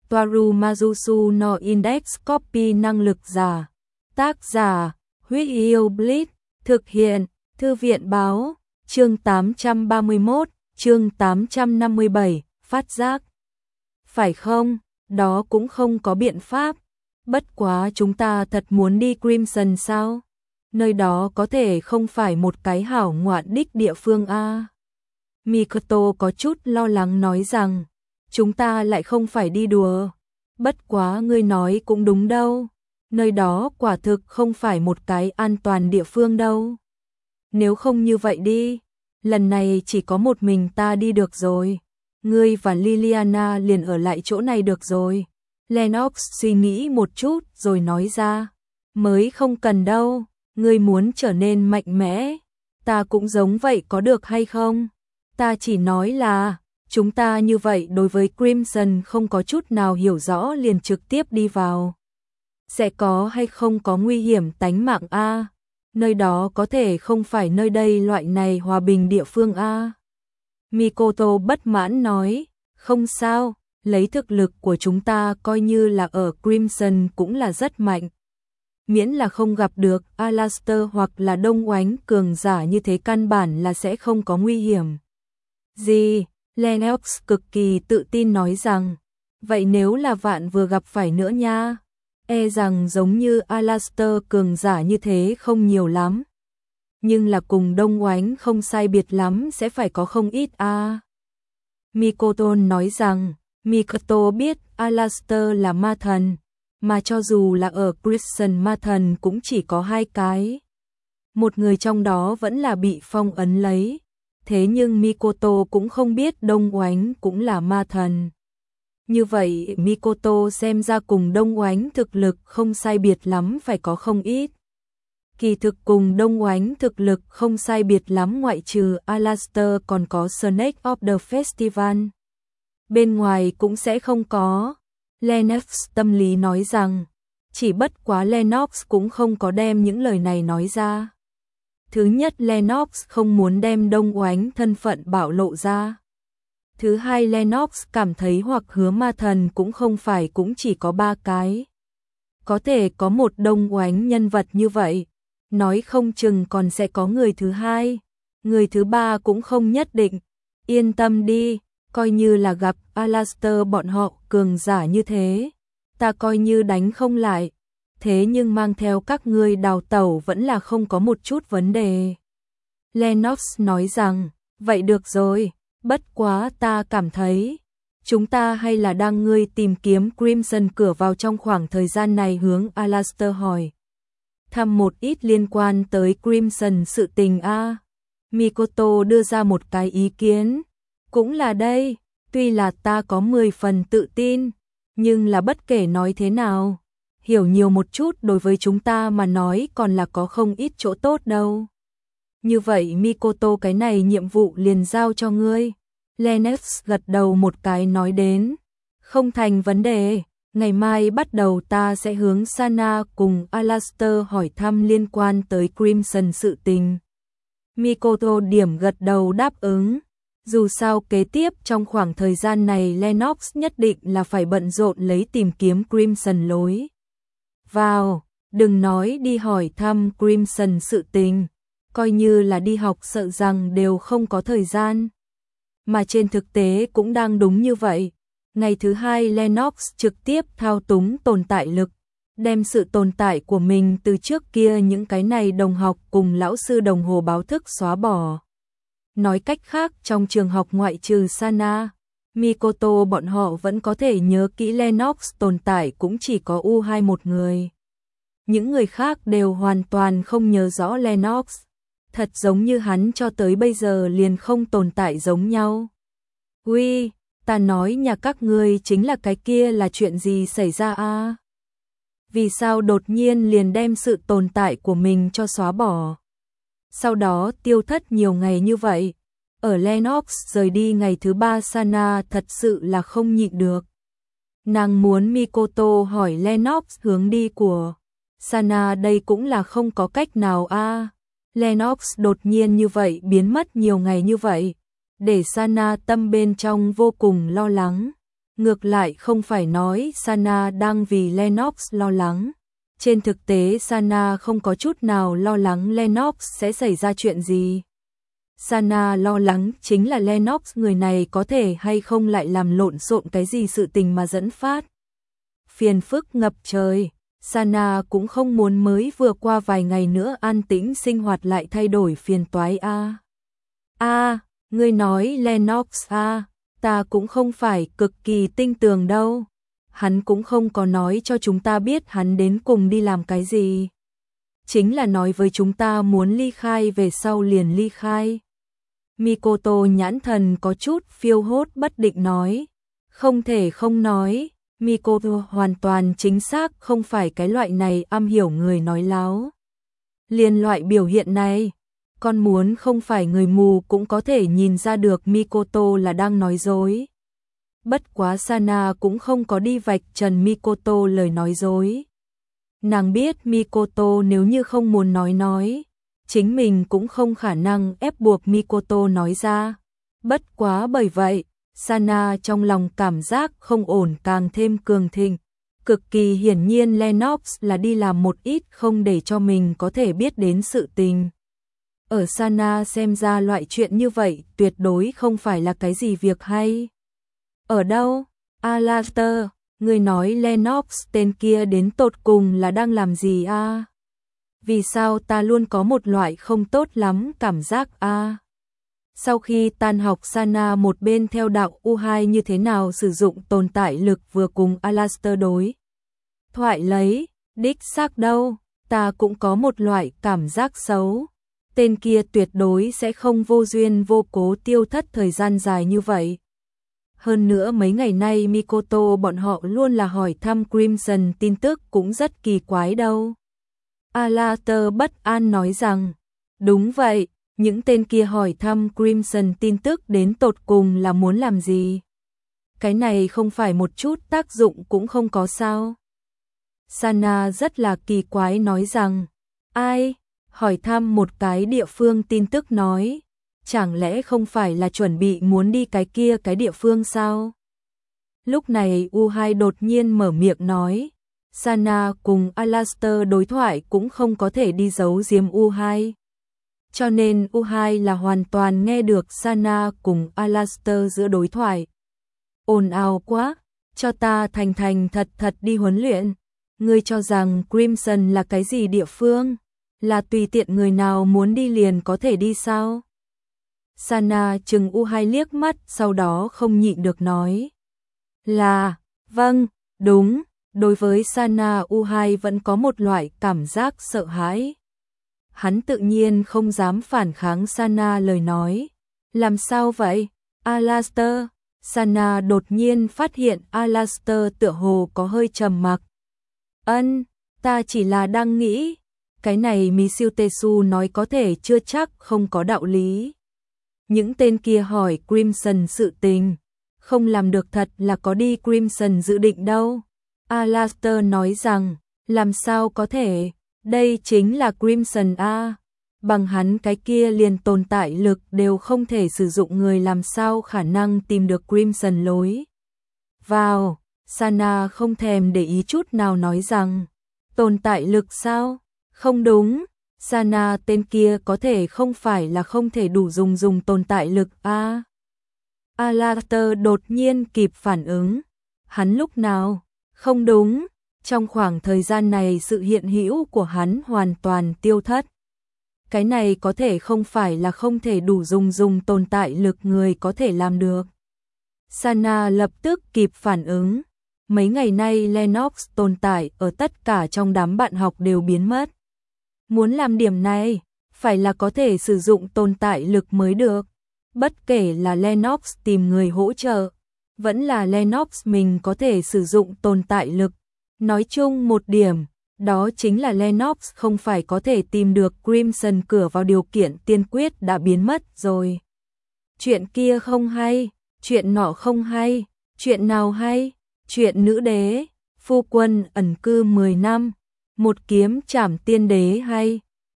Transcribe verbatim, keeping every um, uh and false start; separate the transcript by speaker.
Speaker 1: Toaru Majusu no Index Copy năng lực giả. Tác giả, Huyết Yêu Blitz, thực hiện, Thư viện báo, chương tám trăm ba mươi mốt, chương tám trăm năm mươi bảy, phát giác. Phải không, đó cũng không có biện pháp. Bất quá chúng ta thật muốn đi Crimson sao? Nơi đó có thể không phải một cái hảo ngoạn đích địa phương a. Mikoto có chút lo lắng nói rằng, chúng ta lại không phải đi đùa. Bất quá ngươi nói cũng đúng đâu. Nơi đó quả thực không phải một cái an toàn địa phương đâu. Nếu không như vậy đi, lần này chỉ có một mình ta đi được rồi. Ngươi và Liliana liền ở lại chỗ này được rồi. Lennox suy nghĩ một chút rồi nói ra, mới không cần đâu, ngươi muốn trở nên mạnh mẽ, ta cũng giống vậy có được hay không? Ta chỉ nói là, chúng ta như vậy đối với Crimson không có chút nào hiểu rõ liền trực tiếp đi vào. Sẽ có hay không có nguy hiểm tánh mạng a? Nơi đó có thể không phải nơi đây loại này hòa bình địa phương a. Mikoto bất mãn nói, không sao, lấy thực lực của chúng ta coi như là ở Crimson cũng là rất mạnh. Miễn là không gặp được Alastor hoặc là Đông Oánh cường giả như thế căn bản là sẽ không có nguy hiểm. Gì? Lennox cực kỳ tự tin nói rằng, vậy nếu là vạn vừa gặp phải nữa nha, e rằng giống như Alastor cường giả như thế không nhiều lắm. Nhưng là cùng Đông Oánh không sai biệt lắm sẽ phải có không ít a. À. Mikoto nói rằng, Mikoto biết Alastor là ma thần, mà cho dù là ở Crimson ma thần cũng chỉ có hai cái. Một người trong đó vẫn là bị phong ấn lấy, thế nhưng Mikoto cũng không biết Đông Oánh cũng là ma thần. Như vậy Mikoto xem ra cùng Đông Oánh thực lực không sai biệt lắm phải có không ít. Kỳ thực cùng Đông Oánh thực lực không sai biệt lắm ngoại trừ Alastor còn có Snake of the Festival. Bên ngoài cũng sẽ không có. Lennox tâm lý nói rằng, chỉ bất quá Lennox cũng không có đem những lời này nói ra. Thứ nhất Lennox không muốn đem Đông Oánh thân phận bạo lộ ra. Thứ hai Lennox cảm thấy hoặc hứa ma thần cũng không phải cũng chỉ có ba cái. Có thể có một Đông Oánh nhân vật như vậy, nói không chừng còn sẽ có người thứ hai, người thứ ba cũng không nhất định. Yên tâm đi, coi như là gặp Alastor bọn họ cường giả như thế, ta coi như đánh không lại, thế nhưng mang theo các ngươi đào tẩu vẫn là không có một chút vấn đề. Lennox nói rằng, vậy được rồi, bất quá ta cảm thấy, chúng ta hay là đang ngươi tìm kiếm Crimson cửa vào trong khoảng thời gian này hướng Alastor hỏi. Thăm một ít liên quan tới Crimson sự tình a. À. Mikoto đưa ra một cái ý kiến, cũng là đây, tuy là ta có mười phần tự tin, nhưng là bất kể nói thế nào, hiểu nhiều một chút đối với chúng ta mà nói còn là có không ít chỗ tốt đâu. Như vậy Mikoto cái này nhiệm vụ liền giao cho ngươi. Lennox gật đầu một cái nói đến, không thành vấn đề, ngày mai bắt đầu ta sẽ hướng Sana cùng Alastor hỏi thăm liên quan tới Crimson sự tình. Mikoto điểm gật đầu đáp ứng. Dù sao kế tiếp trong khoảng thời gian này Lennox nhất định là phải bận rộn lấy tìm kiếm Crimson lối vào, đừng nói đi hỏi thăm Crimson sự tình, coi như là đi học sợ rằng đều không có thời gian. Mà trên thực tế cũng đang đúng như vậy. Ngày thứ hai Lennox trực tiếp thao túng tồn tại lực, đem sự tồn tại của mình từ trước kia những cái này đồng học cùng lão sư đồng hồ báo thức xóa bỏ. Nói cách khác trong trường học ngoại trừ Sana, Mikoto bọn họ vẫn có thể nhớ kỹ Lennox tồn tại cũng chỉ có U hai một người. Những người khác đều hoàn toàn không nhớ rõ Lennox, thật giống như hắn cho tới bây giờ liền không tồn tại giống nhau. Uy, ta nói nhà các ngươi chính là cái kia là chuyện gì xảy ra a? À? Vì sao đột nhiên liền đem sự tồn tại của mình cho xóa bỏ? Sau đó tiêu thất nhiều ngày như vậy. Ở Lennox rời đi ngày thứ ba Sana thật sự là không nhịn được. Nàng muốn Mikoto hỏi Lennox hướng đi của Sana, đây cũng là không có cách nào a. À. Lennox đột nhiên như vậy biến mất nhiều ngày như vậy, để Sana tâm bên trong vô cùng lo lắng. Ngược lại không phải nói Sana đang vì Lennox lo lắng. Trên thực tế Sana không có chút nào lo lắng Lennox sẽ xảy ra chuyện gì. Sana lo lắng chính là Lennox người này có thể hay không lại làm lộn xộn cái gì sự tình mà dẫn phát phiền phức ngập trời. Sana cũng không muốn mới vừa qua vài ngày nữa an tĩnh sinh hoạt lại thay đổi phiền toái a. A, ngươi nói Lennox a, ta cũng không phải cực kỳ tinh tường đâu. Hắn cũng không có nói cho chúng ta biết hắn đến cùng đi làm cái gì. Chính là nói với chúng ta muốn ly khai về sau liền ly khai. Mikoto nhãn thần có chút phiêu hốt bất định nói. Không thể không nói, Mikoto hoàn toàn chính xác không phải cái loại này am hiểu người nói láo. Liên loại biểu hiện này, con muốn không phải người mù cũng có thể nhìn ra được Mikoto là đang nói dối. Bất quá Sana cũng không có đi vạch trần Mikoto lời nói dối. Nàng biết Mikoto nếu như không muốn nói nói, chính mình cũng không khả năng ép buộc Mikoto nói ra. Bất quá bởi vậy, Sana trong lòng cảm giác không ổn càng thêm cường thịnh. Cực kỳ hiển nhiên Lennox là đi làm một ít không để cho mình có thể biết đến sự tình. Ở Sana xem ra loại chuyện như vậy tuyệt đối không phải là cái gì việc hay. Ở đâu? Alastor, ngươi nói Lennox tên kia đến tột cùng là đang làm gì a? À? Vì sao ta luôn có một loại không tốt lắm cảm giác a? À? Sau khi tan học Sana một bên theo đạo u hai như thế nào sử dụng tồn tại lực vừa cùng Alastor đối thoại lấy, đích xác đâu, ta cũng có một loại cảm giác xấu. Tên kia tuyệt đối sẽ không vô duyên vô cố tiêu thất thời gian dài như vậy. Hơn nữa mấy ngày nay Mikoto bọn họ luôn là hỏi thăm Crimson tin tức cũng rất kỳ quái đâu. Alastor bất an nói rằng, đúng vậy, những tên kia hỏi thăm Crimson tin tức đến tột cùng là muốn làm gì? Cái này không phải một chút tác dụng cũng không có sao. Sana rất là kỳ quái nói rằng, ai? Hỏi thăm một cái địa phương tin tức nói, chẳng lẽ không phải là chuẩn bị muốn đi cái kia cái địa phương sao? Lúc này u hai đột nhiên mở miệng nói, Sana cùng Alastor đối thoại cũng không có thể đi giấu giếm u hai. Cho nên u hai là hoàn toàn nghe được Sana cùng Alastor giữa đối thoại. Ồn ào quá, cho ta thành thành thật thật đi huấn luyện. Ngươi cho rằng Crimson là cái gì địa phương? Là tùy tiện người nào muốn đi liền có thể đi sao? Sana chừng u hai liếc mắt sau đó không nhịn được nói. Là, vâng, đúng, đối với Sana u hai vẫn có một loại cảm giác sợ hãi. Hắn tự nhiên không dám phản kháng Sana lời nói. Làm sao vậy? Alastor, Sana đột nhiên phát hiện Alastor tựa hồ có hơi trầm mặc. Ân, ta chỉ là đang nghĩ. Cái này Michiu Tesu nói có thể chưa chắc không có đạo lý. Những tên kia hỏi Crimson sự tình, không làm được thật là có đi Crimson dự định đâu. Alastor nói rằng, làm sao có thể, đây chính là Crimson a, bằng hắn cái kia liền tồn tại lực đều không thể sử dụng người làm sao khả năng tìm được Crimson lối vào. Sana không thèm để ý chút nào nói rằng, tồn tại lực sao? Không đúng, Sana tên kia có thể không phải là không thể đủ dùng dùng tồn tại lực a. À, Alastor đột nhiên kịp phản ứng, hắn lúc nào? Không đúng, trong khoảng thời gian này sự hiện hữu của hắn hoàn toàn tiêu thất. Cái này có thể không phải là không thể đủ dùng dùng tồn tại lực người có thể làm được. Sana lập tức kịp phản ứng, mấy ngày nay Lennox tồn tại ở tất cả trong đám bạn học đều biến mất. Muốn làm điểm này, phải là có thể sử dụng tồn tại lực mới được. Bất kể là Lennox tìm người hỗ trợ, vẫn là Lennox mình có thể sử dụng tồn tại lực. Nói chung một điểm, đó chính là Lennox không phải có thể tìm được Crimson cửa vào điều kiện tiên quyết đã biến mất rồi. Chuyện kia không hay, chuyện nọ không hay, chuyện nào hay, chuyện nữ đế, phu quân ẩn cư mười năm, một kiếm trảm tiên đế hay.